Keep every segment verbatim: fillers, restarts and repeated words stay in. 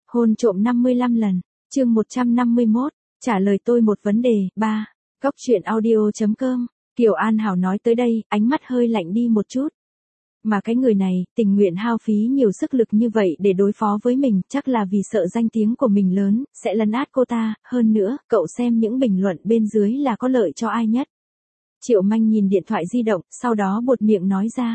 Hôn trộm năm mươi lăm lần, chương một trăm năm mươi mốt, trả lời tôi một vấn đề, ba. Góc truyện audio chấm com, Kiều An Hảo nói tới đây, ánh mắt hơi lạnh đi một chút. Mà cái người này, tình nguyện hao phí nhiều sức lực như vậy để đối phó với mình, chắc là vì sợ danh tiếng của mình lớn, sẽ lấn át cô ta, hơn nữa, cậu xem những bình luận bên dưới là có lợi cho ai nhất. Triệu Manh nhìn điện thoại di động, sau đó buột miệng nói ra.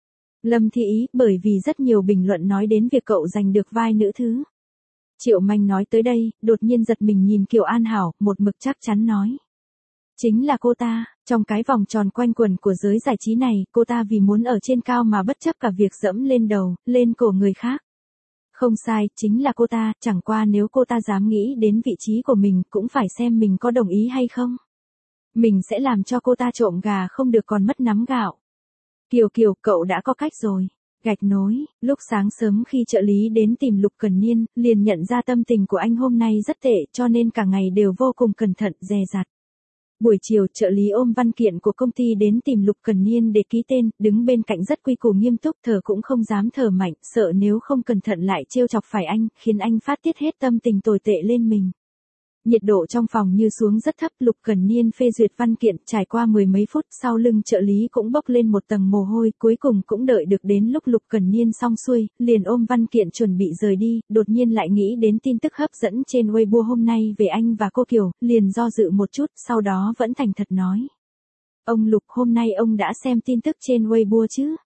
Lâm Thị Ý, bởi vì rất nhiều bình luận nói đến việc cậu giành được vai nữ thứ. Triệu Manh nói tới đây, đột nhiên giật mình nhìn Kiều An Hảo, một mực chắc chắn nói. Chính là cô ta, trong cái vòng tròn quanh quẩn của giới giải trí này, cô ta vì muốn ở trên cao mà bất chấp cả việc dẫm lên đầu, lên cổ người khác. Không sai, chính là cô ta, chẳng qua nếu cô ta dám nghĩ đến vị trí của mình, cũng phải xem mình có đồng ý hay không. Mình sẽ làm cho cô ta trộm gà không được còn mất nắm gạo. Kiều Kiều, cậu đã có cách rồi. Gạch nối, lúc sáng sớm khi trợ lý đến tìm Lục Cần Niên, liền nhận ra tâm tình của anh hôm nay rất tệ cho nên cả ngày đều vô cùng cẩn thận, dè dặt. Buổi chiều, trợ lý ôm văn kiện của công ty đến tìm Lục Cần Niên để ký tên, đứng bên cạnh rất quy củ nghiêm túc, thở cũng không dám thở mạnh, sợ nếu không cẩn thận lại trêu chọc phải anh, khiến anh phát tiết hết tâm tình tồi tệ lên mình. Nhiệt độ trong phòng như xuống rất thấp, Lục Cần Niên phê duyệt văn kiện, trải qua mười mấy phút, sau lưng trợ lý cũng bốc lên một tầng mồ hôi, cuối cùng cũng đợi được đến lúc Lục Cần Niên xong xuôi, liền ôm văn kiện chuẩn bị rời đi, đột nhiên lại nghĩ đến tin tức hấp dẫn trên Weibo hôm nay về anh và cô Kiều, liền do dự một chút, sau đó vẫn thành thật nói. Ông Lục, hôm nay ông đã xem tin tức trên Weibo chứ?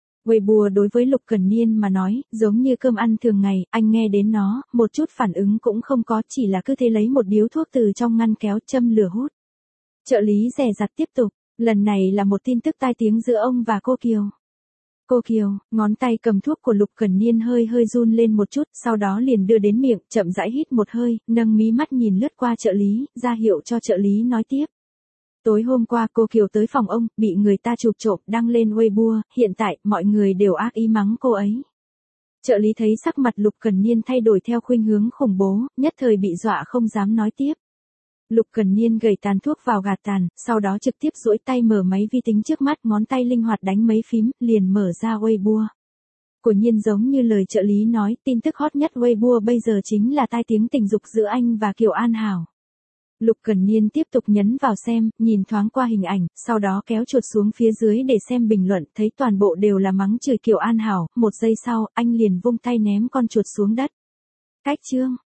Weibo đối với Lục Cần Niên mà nói, giống như cơm ăn thường ngày, anh nghe đến nó, một chút phản ứng cũng không có, chỉ là cứ thế lấy một điếu thuốc từ trong ngăn kéo châm lửa hút. Trợ lý dè dặt tiếp tục, lần này là một tin tức tai tiếng giữa ông và cô Kiều. Cô Kiều, ngón tay cầm thuốc của Lục Cần Niên hơi hơi run lên một chút, sau đó liền đưa đến miệng, chậm rãi hít một hơi, nâng mí mắt nhìn lướt qua trợ lý, ra hiệu cho trợ lý nói tiếp. Tối hôm qua cô Kiều tới phòng ông, bị người ta chụp trộm, đăng lên Weibo, hiện tại, mọi người đều ác ý mắng cô ấy. Trợ lý thấy sắc mặt Lục Cần Niên thay đổi theo khuynh hướng khủng bố, nhất thời bị dọa không dám nói tiếp. Lục Cần Niên gầy tàn thuốc vào gạt tàn, sau đó trực tiếp duỗi tay mở máy vi tính trước mắt, ngón tay linh hoạt đánh mấy phím, liền mở ra Weibo. Quả nhiên giống như lời trợ lý nói, tin tức hot nhất Weibo bây giờ chính là tai tiếng tình dục giữa anh và Kiều An Hảo. Lục Cần Niên tiếp tục nhấn vào xem, nhìn thoáng qua hình ảnh, sau đó kéo chuột xuống phía dưới để xem bình luận, thấy toàn bộ đều là mắng chửi Kiều An Hảo, một giây sau, anh liền vung tay ném con chuột xuống đất. Cách chương.